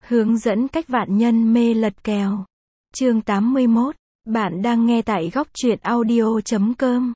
Hướng dẫn cách vạn nhân mê lật kèo. Chương 81. Bạn đang nghe tại góc truyện audio.com.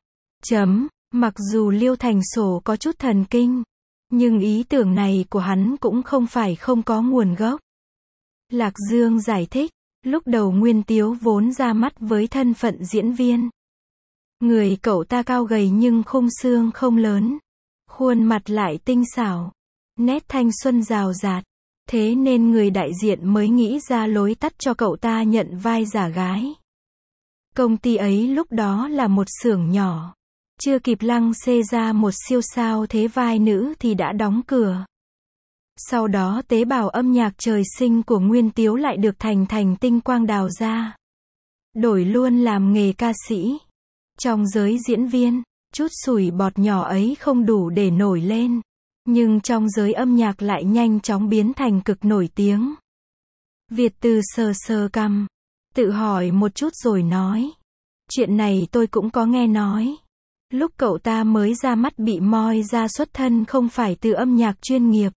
Mặc dù Liêu Thành Sổ có chút thần kinh, nhưng ý tưởng này của hắn cũng không phải không có nguồn gốc. Lạc Dương giải thích, lúc đầu Nguyên Tiếu vốn ra mắt với thân phận diễn viên. Người cậu ta cao gầy nhưng khung xương không lớn, khuôn mặt lại tinh xảo, nét thanh xuân rào rạt. Thế nên người đại diện mới nghĩ ra lối tắt cho cậu ta nhận vai giả gái. Công ty ấy lúc đó là một xưởng nhỏ, chưa kịp lăng xê ra một siêu sao thế vai nữ thì đã đóng cửa. Sau đó tế bào âm nhạc trời sinh của Nguyên Tiếu lại được Thành tinh quang đào ra, đổi luôn làm nghề ca sĩ. Trong giới diễn viên, chút sủi bọt nhỏ ấy không đủ để nổi lên, nhưng trong giới âm nhạc lại nhanh chóng biến thành cực nổi tiếng. Việt Từ sờ sờ cằm, tự hỏi một chút rồi nói, chuyện này tôi cũng có nghe nói. Lúc cậu ta mới ra mắt bị moi ra xuất thân không phải từ âm nhạc chuyên nghiệp,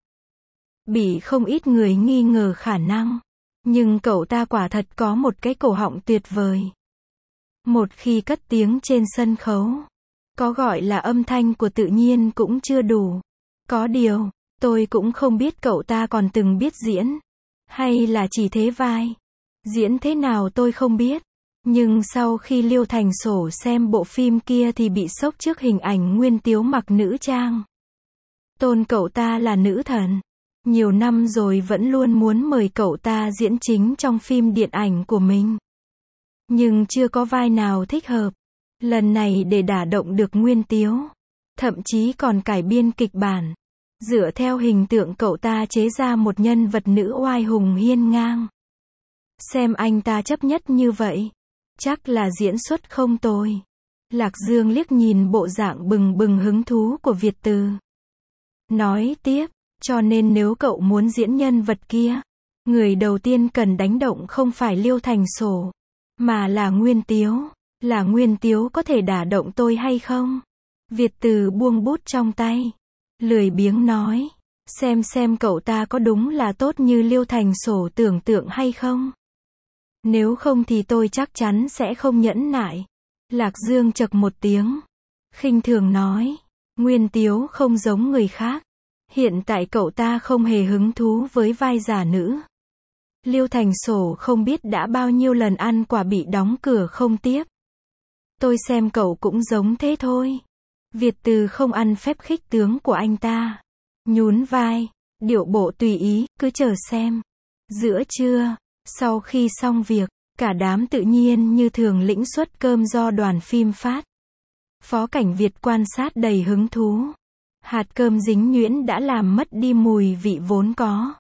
bị không ít người nghi ngờ khả năng, nhưng cậu ta quả thật có một cái cổ họng tuyệt vời. Một khi cất tiếng trên sân khấu, có gọi là âm thanh của tự nhiên cũng chưa đủ. Có điều, tôi cũng không biết cậu ta còn từng biết diễn, hay là chỉ thế vai. Diễn thế nào tôi không biết, nhưng sau khi Liêu Thành Sổ xem bộ phim kia thì bị sốc trước hình ảnh Nguyên Tiếu mặc nữ trang. Tôn cậu ta là nữ thần. Nhiều năm rồi vẫn luôn muốn mời cậu ta diễn chính trong phim điện ảnh của mình, nhưng chưa có vai nào thích hợp. Lần này để đả động được Nguyên Tiếu, thậm chí còn cải biên kịch bản, dựa theo hình tượng cậu ta chế ra một nhân vật nữ oai hùng hiên ngang. Xem anh ta chấp nhất như vậy, chắc là diễn xuất không tồi. Lạc Dương liếc nhìn bộ dạng bừng bừng hứng thú của Việt Từ, nói tiếp, cho nên nếu cậu muốn diễn nhân vật kia, người đầu tiên cần đánh động không phải Liêu Thành Sổ, mà là Nguyên Tiếu. Là Nguyên Tiếu có thể đả động tôi hay không? Việt Từ buông bút trong tay, lười biếng nói, xem cậu ta có đúng là tốt như Liêu Thành Sổ tưởng tượng hay không? Nếu không thì tôi chắc chắn sẽ không nhẫn nại. Lạc Dương chậc một tiếng, khinh thường nói, Nguyên Tiếu không giống người khác. Hiện tại cậu ta không hề hứng thú với vai giả nữ. Liêu Thành Sổ không biết đã bao nhiêu lần ăn quả bị đóng cửa không tiếp. Tôi xem cậu cũng giống thế thôi. Việt Từ không ăn phép khích tướng của anh ta, nhún vai, điệu bộ tùy ý, cứ chờ xem. Giữa trưa, sau khi xong việc, cả đám tự nhiên như thường lĩnh suất cơm do đoàn phim phát. Phó Cảnh Việt quan sát đầy hứng thú. Hạt cơm dính nhuyễn đã làm mất đi mùi vị vốn có.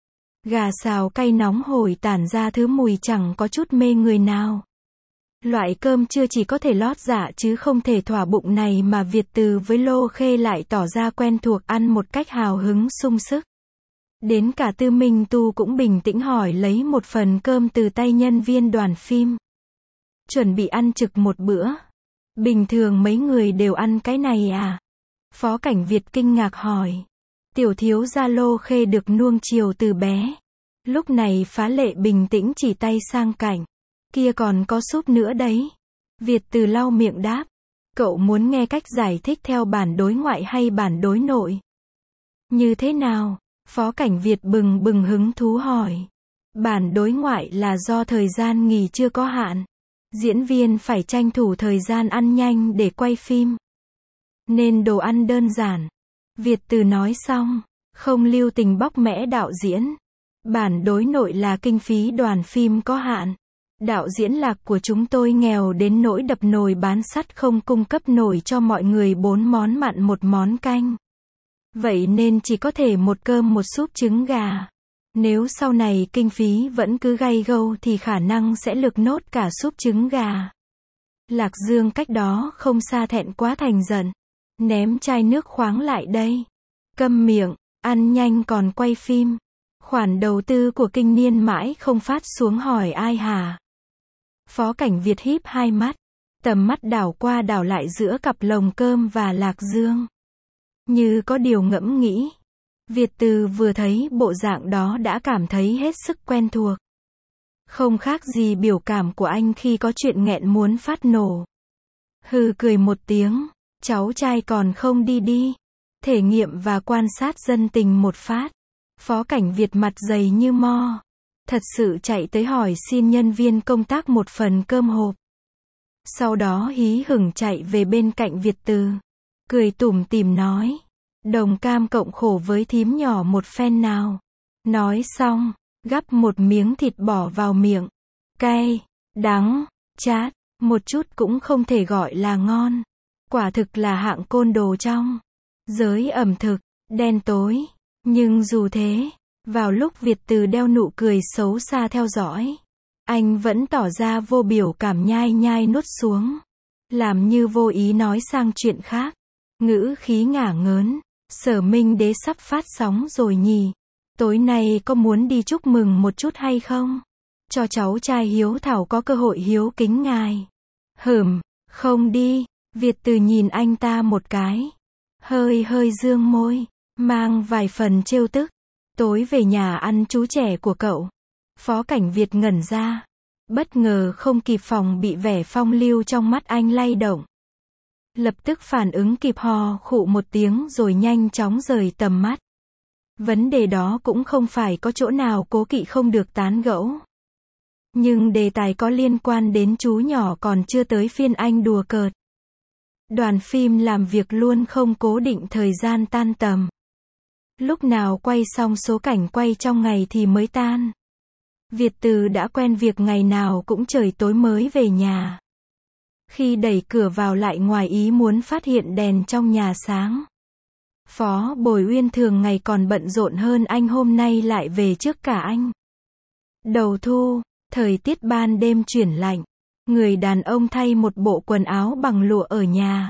Gà xào cay nóng hổi tản ra thứ mùi chẳng có chút mê người nào. Loại cơm chưa chỉ có thể lót dạ chứ không thể thỏa bụng này mà Việt Từ với Lô Khê lại tỏ ra quen thuộc ăn một cách hào hứng sung sức. Đến cả Tư Minh Tu cũng bình tĩnh hỏi lấy một phần cơm từ tay nhân viên đoàn phim. Chuẩn bị ăn trực một bữa. Bình thường mấy người đều ăn cái này à? Phó Cảnh Việt kinh ngạc hỏi. Tiểu thiếu gia Lô Khê được nuông chiều từ bé, lúc này phá lệ bình tĩnh chỉ tay sang cạnh. Kia còn có súp nữa đấy. Việt Từ lau miệng đáp. Cậu muốn nghe cách giải thích theo bản đối ngoại hay bản đối nội? Như thế nào? Phó Cảnh Việt bừng bừng hứng thú hỏi. Bản đối ngoại là do thời gian nghỉ chưa có hạn. Diễn viên phải tranh thủ thời gian ăn nhanh để quay phim, nên đồ ăn đơn giản. Việt Từ nói xong, không lưu tình bóc mẽ đạo diễn. Bản đối nội là kinh phí đoàn phim có hạn. Đạo diễn Lạc của chúng tôi nghèo đến nỗi đập nồi bán sắt không cung cấp nổi cho mọi người 4 món mặn một món canh. Vậy nên chỉ có thể một cơm một súp trứng gà. Nếu sau này kinh phí vẫn cứ gay gâu thì khả năng sẽ lược nốt cả súp trứng gà. Lạc Dương cách đó không xa thẹn quá thành giận, ném chai nước khoáng lại đây. Câm miệng, ăn nhanh còn quay phim. Khoản đầu tư của kinh niên mãi không phát xuống hỏi ai hả? Phó Cảnh Việt híp hai mắt, tầm mắt đảo qua đảo lại giữa cặp lồng cơm và Lạc Dương. Như có điều ngẫm nghĩ. Việt Từ vừa thấy bộ dạng đó đã cảm thấy hết sức quen thuộc. Không khác gì biểu cảm của anh khi có chuyện nghẹn muốn phát nổ. Hừ cười một tiếng, cháu trai còn không đi đi. Thể nghiệm và quan sát dân tình một phát. Phó Cảnh Việt mặt dày như mo. Thật sự chạy tới hỏi xin nhân viên công tác một phần cơm hộp. Sau đó hí hửng chạy về bên cạnh Việt Từ. Cười tủm tỉm nói. Đồng cam cộng khổ với thím nhỏ một phen nào. Nói xong, gắp một miếng thịt bỏ vào miệng. Cay, đắng, chát, một chút cũng không thể gọi là ngon. Quả thực là hạng côn đồ trong giới ẩm thực, đen tối. Nhưng dù thế, vào lúc Việt Từ đeo nụ cười xấu xa theo dõi, anh vẫn tỏ ra vô biểu cảm nhai nhai nuốt xuống. Làm như vô ý nói sang chuyện khác. Ngữ khí ngả ngớn. Sở Minh Đế sắp phát sóng rồi nhỉ? Tối nay có muốn đi chúc mừng một chút hay không? Cho cháu trai hiếu thảo có cơ hội hiếu kính ngài. Không đi. Việt Từ nhìn anh ta một cái. Hơi dương môi, mang vài phần trêu tức. Tối về nhà ăn chú trẻ của cậu. Phó Cảnh Việt ngẩn ra. Bất ngờ không kịp phòng bị vẻ phong lưu trong mắt anh lay động. Lập tức phản ứng kịp hò khụ một tiếng rồi nhanh chóng rời tầm mắt. Vấn đề đó cũng không phải có chỗ nào cố kỵ không được tán gẫu. Nhưng đề tài có liên quan đến chú nhỏ còn chưa tới phiên anh đùa cợt. Đoàn phim làm việc luôn không cố định thời gian tan tầm. Lúc nào quay xong số cảnh quay trong ngày thì mới tan. Việt Từ đã quen việc ngày nào cũng trời tối mới về nhà. Khi đẩy cửa vào lại ngoài ý muốn phát hiện đèn trong nhà sáng. Phó Bồi Uyên thường ngày còn bận rộn hơn anh hôm nay lại về trước cả anh. Đầu thu, thời tiết ban đêm chuyển lạnh. Người đàn ông thay một bộ quần áo bằng lụa ở nhà.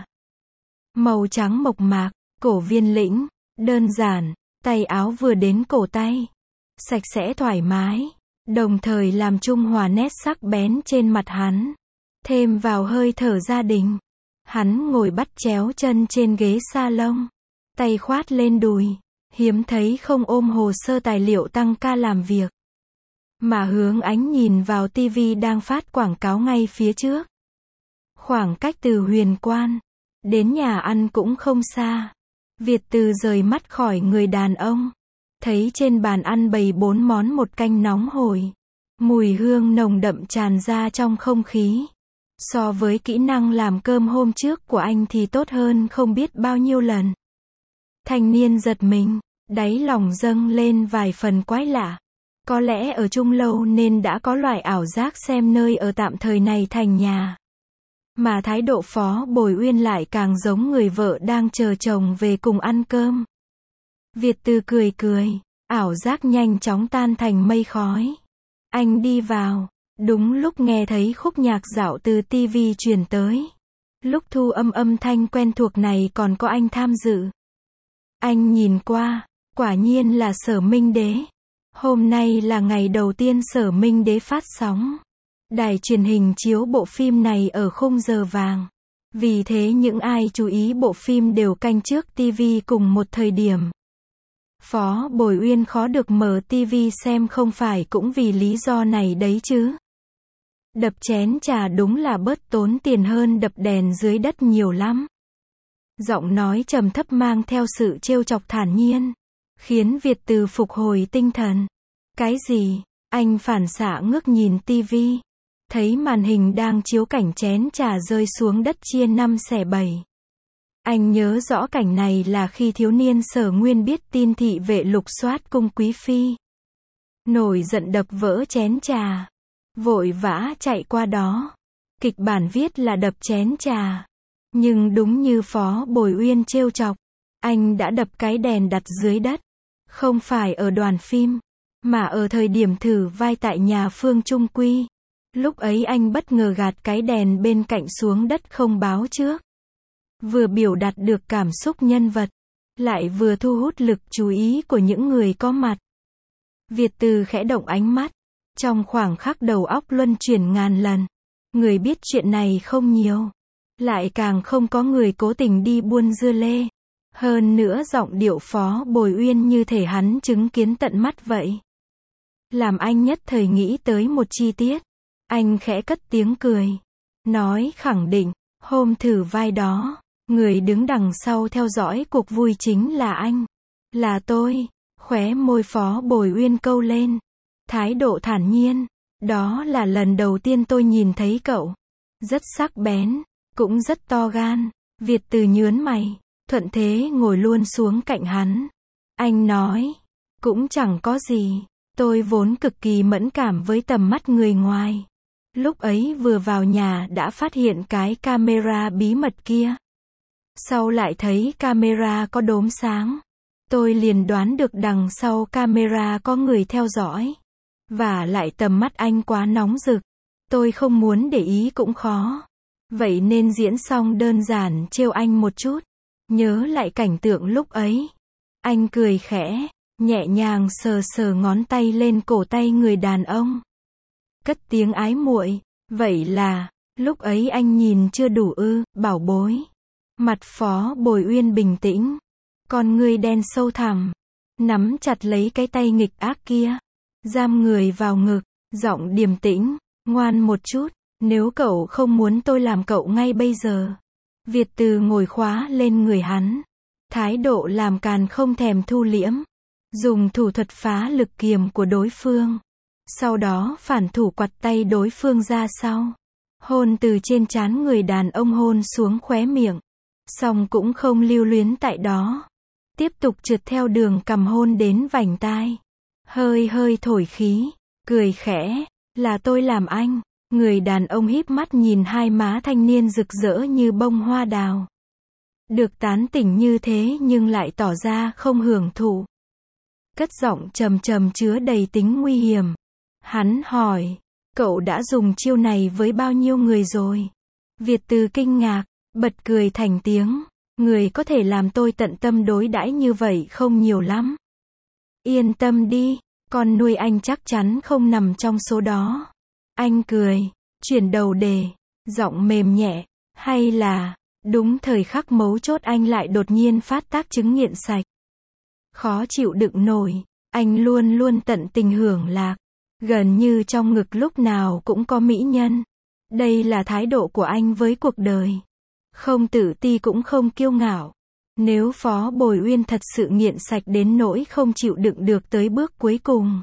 Màu trắng mộc mạc, cổ viên lĩnh, đơn giản, tay áo vừa đến cổ tay. Sạch sẽ thoải mái, đồng thời làm trung hòa nét sắc bén trên mặt hắn. Thêm vào hơi thở gia đình. Hắn ngồi bắt chéo chân trên ghế salon. Tay khoát lên đùi. Hiếm thấy không ôm hồ sơ tài liệu tăng ca làm việc. Mà hướng ánh nhìn vào tivi đang phát quảng cáo ngay phía trước. Khoảng cách từ Huyền Quan đến nhà ăn cũng không xa. Việt Từ rời mắt khỏi người đàn ông. Thấy trên bàn ăn bày 4 món một canh nóng hổi. Mùi hương nồng đậm tràn ra trong không khí. So với kỹ năng làm cơm hôm trước của anh thì tốt hơn không biết bao nhiêu lần. Thanh niên giật mình, đáy lòng dâng lên vài phần quái lạ. Có lẽ ở chung lâu nên đã có loại ảo giác xem nơi ở tạm thời này thành nhà. Mà thái độ Phó Bồi Uyên lại càng giống người vợ đang chờ chồng về cùng ăn cơm. Việt Từ cười, ảo giác nhanh chóng tan thành mây khói. Anh đi vào. Đúng lúc nghe thấy khúc nhạc dạo từ TV truyền tới. Lúc thu âm thanh quen thuộc này còn có anh tham dự. Anh nhìn qua, quả nhiên là Sở Minh Đế. Hôm nay là ngày đầu tiên Sở Minh Đế phát sóng. Đài truyền hình chiếu bộ phim này ở khung giờ vàng. Vì thế những ai chú ý bộ phim đều canh trước TV cùng một thời điểm. Phó Bồi Uyên khó được mở TV xem không phải cũng vì lý do này đấy chứ. Đập chén trà đúng là bớt tốn tiền hơn đập đèn dưới đất nhiều lắm. Giọng nói trầm thấp mang theo sự trêu chọc thản nhiên. Khiến Việt Từ phục hồi tinh thần. Cái gì? Anh phản xạ ngước nhìn tivi. Thấy màn hình đang chiếu cảnh chén trà rơi xuống đất chia 5 xẻ 7. Anh nhớ rõ cảnh này là khi thiếu niên Sở Nguyên biết tin thị vệ lục soát cung quý phi. Nổi giận đập vỡ chén trà. Vội vã chạy qua đó. Kịch bản viết là đập chén trà. Nhưng đúng như Phó Bồi Uyên trêu chọc, anh đã đập cái đèn đặt dưới đất. Không phải ở đoàn phim, mà ở thời điểm thử vai tại nhà Phương Trung Quy. Lúc ấy anh bất ngờ gạt cái đèn bên cạnh xuống đất không báo trước. Vừa biểu đạt được cảm xúc nhân vật, lại vừa thu hút lực chú ý của những người có mặt. Việt Từ khẽ động ánh mắt. Trong khoảng khắc đầu óc luân chuyển ngàn lần. Người biết chuyện này không nhiều. Lại càng không có người cố tình đi buôn dưa lê. Hơn nữa giọng điệu Phó Bồi Uyên như thể hắn chứng kiến tận mắt vậy. Làm anh nhất thời nghĩ tới một chi tiết. Anh khẽ cất tiếng cười. Nói khẳng định, hôm thử vai đó, người đứng đằng sau theo dõi cuộc vui chính là anh. Là tôi. Khóe môi Phó Bồi Uyên câu lên. Thái độ thản nhiên. Đó là lần đầu tiên tôi nhìn thấy cậu. Rất sắc bén, cũng rất to gan. Việt Từ nhớn mày, thuận thế ngồi luôn xuống cạnh hắn. Anh nói, cũng chẳng có gì. Tôi vốn cực kỳ mẫn cảm với tầm mắt người ngoài. Lúc ấy vừa vào nhà đã phát hiện cái camera bí mật kia. Sau lại thấy camera có đốm sáng. Tôi liền đoán được đằng sau camera có người theo dõi. Và lại tầm mắt anh quá nóng rực. Tôi không muốn để ý cũng khó. Vậy nên diễn xong đơn giản trêu anh một chút. Nhớ lại cảnh tượng lúc ấy. Anh cười khẽ, nhẹ nhàng sờ sờ ngón tay lên cổ tay người đàn ông. Cất tiếng ái muội, vậy là, lúc ấy anh nhìn chưa đủ ư, bảo bối. Mặt Phó Bồi Uyên bình tĩnh. Con ngươi đen sâu thẳm. Nắm chặt lấy cái tay nghịch ác kia. Giam người vào ngực, giọng điềm tĩnh, ngoan một chút. Nếu cậu không muốn tôi làm cậu ngay bây giờ. Việt Từ ngồi khóa lên người hắn. Thái độ làm càn không thèm thu liễm. Dùng thủ thuật phá lực kiềm của đối phương. Sau đó phản thủ quặt tay đối phương ra sau. Hôn từ trên trán người đàn ông hôn xuống khóe miệng. Xong cũng không lưu luyến tại đó. Tiếp tục trượt theo đường cằm hôn đến vành tai. Hơi hơi thổi khí, cười khẽ, là tôi làm anh. Người đàn ông híp mắt nhìn hai má thanh niên rực rỡ như bông hoa đào. Được tán tỉnh như thế nhưng lại tỏ ra không hưởng thụ. Cất giọng trầm trầm chứa đầy tính nguy hiểm. Hắn hỏi, cậu đã dùng chiêu này với bao nhiêu người rồi? Việt Từ kinh ngạc, bật cười thành tiếng. Người có thể làm tôi tận tâm đối đãi như vậy không nhiều lắm. Yên tâm đi, con nuôi anh chắc chắn không nằm trong số đó. Anh cười, chuyển đầu đề, giọng mềm nhẹ, hay là, đúng thời khắc mấu chốt anh lại đột nhiên phát tác chứng nghiện sạch. Khó chịu đựng nổi, anh luôn luôn tận tình hưởng lạc, gần như trong ngực lúc nào cũng có mỹ nhân. Đây là thái độ của anh với cuộc đời. Không tự ti cũng không kiêu ngạo. Nếu Phó Bồi Uyên thật sự nghiện sạch đến nỗi không chịu đựng được tới bước cuối cùng,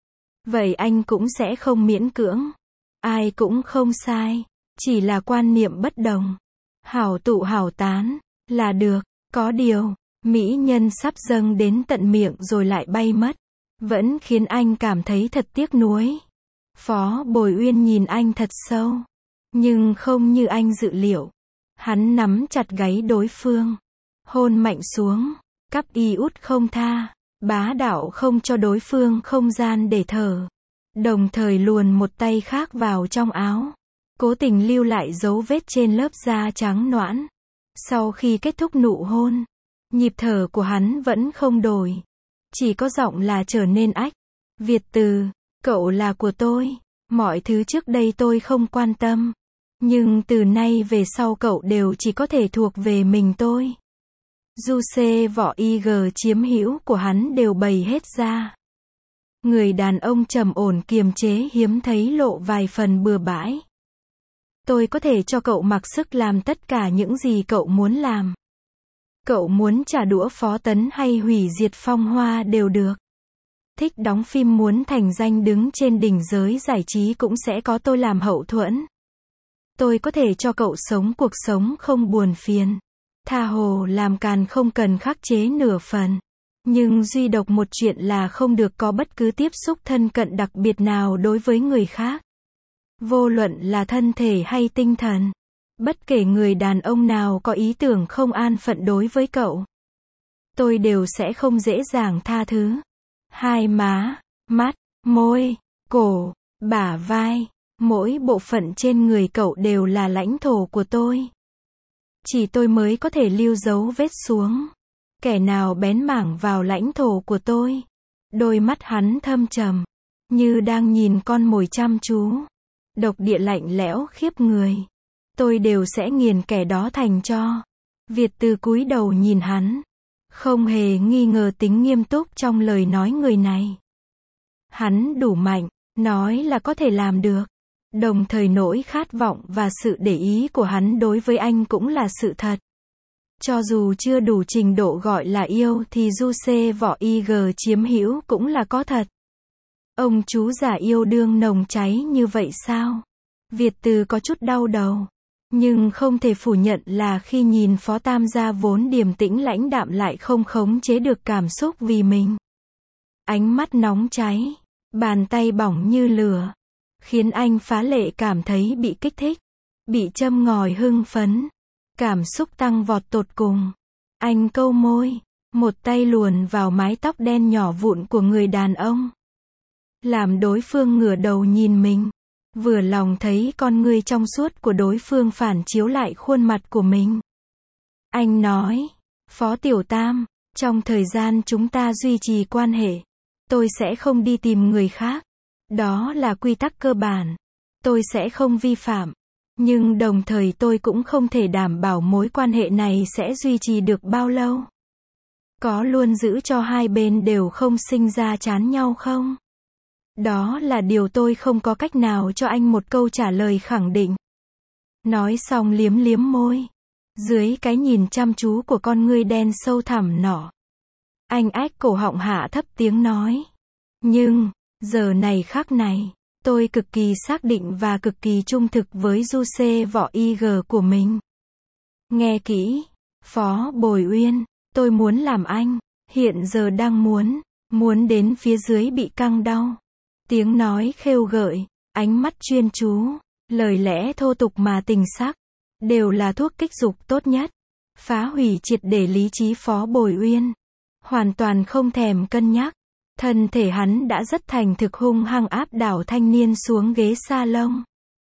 vậy anh cũng sẽ không miễn cưỡng. Ai cũng không sai, chỉ là quan niệm bất đồng. Hảo tụ hảo tán, là được. Có điều, mỹ nhân sắp dâng đến tận miệng rồi lại bay mất. Vẫn khiến anh cảm thấy thật tiếc nuối. Phó Bồi Uyên nhìn anh thật sâu. Nhưng không như anh dự liệu. Hắn nắm chặt gáy đối phương. Hôn mạnh xuống. Cắp y út không tha. Bá đạo không cho đối phương không gian để thở. Đồng thời luồn một tay khác vào trong áo. Cố tình lưu lại dấu vết trên lớp da trắng nõn. Sau khi kết thúc nụ hôn, nhịp thở của hắn vẫn không đổi. Chỉ có giọng là trở nên ách. Việt Từ, cậu là của tôi. Mọi thứ trước đây tôi không quan tâm. Nhưng từ nay về sau cậu đều chỉ có thể thuộc về mình tôi. Du xê vỏ IG chiếm hữu của hắn đều bày hết ra. Người đàn ông trầm ổn kiềm chế hiếm thấy lộ vài phần bừa bãi. Tôi có thể cho cậu mặc sức làm tất cả những gì cậu muốn làm. Cậu muốn trả đũa Phó Tấn hay hủy diệt Phong Hoa đều được. Thích đóng phim muốn thành danh đứng trên đỉnh giới giải trí cũng sẽ có tôi làm hậu thuẫn. Tôi có thể cho cậu sống cuộc sống không buồn phiền. Tha hồ làm càn không cần khắc chế nửa phần. Nhưng duy độc một chuyện là không được có bất cứ tiếp xúc thân cận đặc biệt nào đối với người khác. Vô luận là thân thể hay tinh thần. Bất kể người đàn ông nào có ý tưởng không an phận đối với cậu, tôi đều sẽ không dễ dàng tha thứ. Hai má, mắt, môi, cổ, bả vai, mỗi bộ phận trên người cậu đều là lãnh thổ của tôi. Chỉ tôi mới có thể lưu dấu vết xuống. Kẻ nào bén mảng vào lãnh thổ của tôi. Đôi mắt hắn thâm trầm, như đang nhìn con mồi chăm chú. Độc địa lạnh lẽo khiếp người. Tôi đều sẽ nghiền kẻ đó thành tro. Việt Từ cúi đầu nhìn hắn. không hề nghi ngờ tính nghiêm túc trong lời nói người này. Hắn đủ mạnh, nói là có thể làm được. Đồng thời nỗi khát vọng và sự để ý của hắn đối với anh cũng là sự thật. Cho dù chưa đủ trình độ gọi là yêu thì Giuse Võ IG chiếm hữu cũng là có thật. Ông chú giả yêu đương nồng cháy như vậy sao? Việt Từ có chút đau đầu. Nhưng không thể phủ nhận là khi nhìn Phó Tam gia vốn điềm tĩnh lãnh đạm lại không khống chế được cảm xúc vì mình. Ánh mắt nóng cháy, bàn tay bỏng như lửa, khiến anh phá lệ cảm thấy bị kích thích, bị châm ngòi hưng phấn. Cảm xúc tăng vọt tột cùng. Anh câu môi, một tay luồn vào mái tóc đen nhỏ vụn của người đàn ông. Làm đối phương ngửa đầu nhìn mình. Vừa lòng thấy con ngươi trong suốt của đối phương phản chiếu lại khuôn mặt của mình. Anh nói, Phó Tiểu Tam, trong thời gian chúng ta duy trì quan hệ, tôi sẽ không đi tìm người khác. Đó là quy tắc cơ bản. Tôi sẽ không vi phạm. Nhưng đồng thời tôi cũng không thể đảm bảo mối quan hệ này sẽ duy trì được bao lâu. Có luôn giữ cho hai bên đều không sinh ra chán nhau không? Đó là điều tôi không có cách nào cho anh một câu trả lời khẳng định. Nói xong liếm liếm môi. Dưới cái nhìn chăm chú của con ngươi đen sâu thẳm nọ. Anh ách cổ họng hạ thấp tiếng nói. Nhưng, giờ này khắc này, tôi cực kỳ xác định và cực kỳ trung thực với Giuse Võ IG của mình. Nghe kỹ, Phó Bồi Uyên, tôi muốn làm anh, hiện giờ đang muốn đến phía dưới bị căng đau. Tiếng nói khêu gợi, ánh mắt chuyên chú, lời lẽ thô tục mà tình sắc, đều là thuốc kích dục tốt nhất. Phá hủy triệt để lý trí Phó Bồi Uyên. Hoàn toàn không thèm cân nhắc. Thân thể hắn đã rất thành thực hung hăng áp đảo thanh niên xuống ghế salon.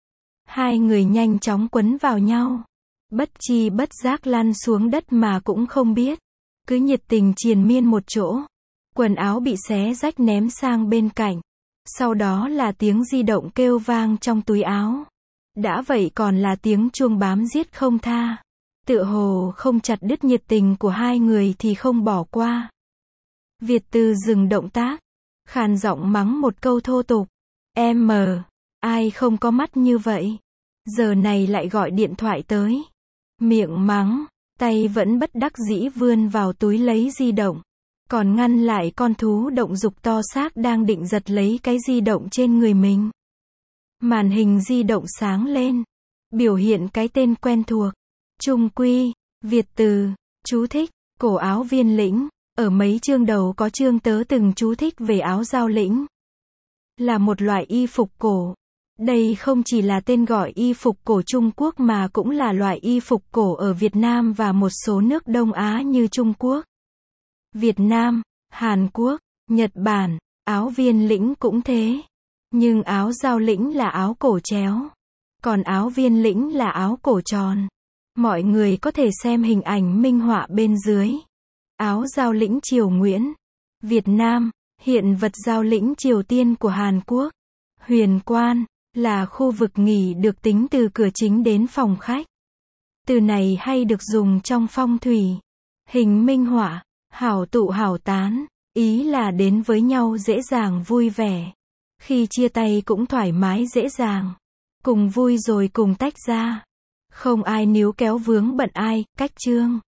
Hai người nhanh chóng quấn vào nhau. Bất chi bất giác lăn xuống đất mà cũng không biết. Cứ nhiệt tình triền miên một chỗ. Quần áo bị xé rách ném sang bên cạnh. Sau đó là tiếng di động kêu vang trong túi áo. Đã vậy còn là tiếng chuông bám giết không tha. Tựa hồ không chặt đứt nhiệt tình của hai người thì không bỏ qua. Việt Từ dừng động tác, khàn giọng mắng một câu thô tục. Em ai không có mắt như vậy? Giờ này lại gọi điện thoại tới. Miệng mắng, tay vẫn bất đắc dĩ vươn vào túi lấy di động. Còn ngăn lại con thú động dục to xác đang định giật lấy cái di động trên người mình. Màn hình di động sáng lên. Biểu hiện cái tên quen thuộc. Trung Quy, Việt Từ, chú thích, cổ áo Viên Lĩnh. Ở mấy chương đầu có chương tớ từng chú thích về áo Giao Lĩnh. Là một loại y phục cổ. Đây không chỉ là tên gọi y phục cổ Trung Quốc mà cũng là loại y phục cổ ở Việt Nam và một số nước Đông Á như Trung Quốc, Việt Nam, Hàn Quốc, Nhật Bản. Áo Viên Lĩnh cũng thế. Nhưng áo Giao Lĩnh là áo cổ chéo. Còn áo Viên Lĩnh là áo cổ tròn. Mọi người có thể xem hình ảnh minh họa bên dưới. Áo Giao Lĩnh Triều Nguyễn, Việt Nam, hiện vật Giao Lĩnh Triều Tiên của Hàn Quốc. Huyền Quan, là khu vực nghỉ được tính từ cửa chính đến phòng khách. Từ này hay được dùng trong phong thủy. Hình minh họa, hảo tụ hảo tán, ý là đến với nhau dễ dàng vui vẻ. Khi chia tay cũng thoải mái dễ dàng. Cùng vui rồi cùng tách ra. Không ai níu kéo vướng bận ai, cách chương.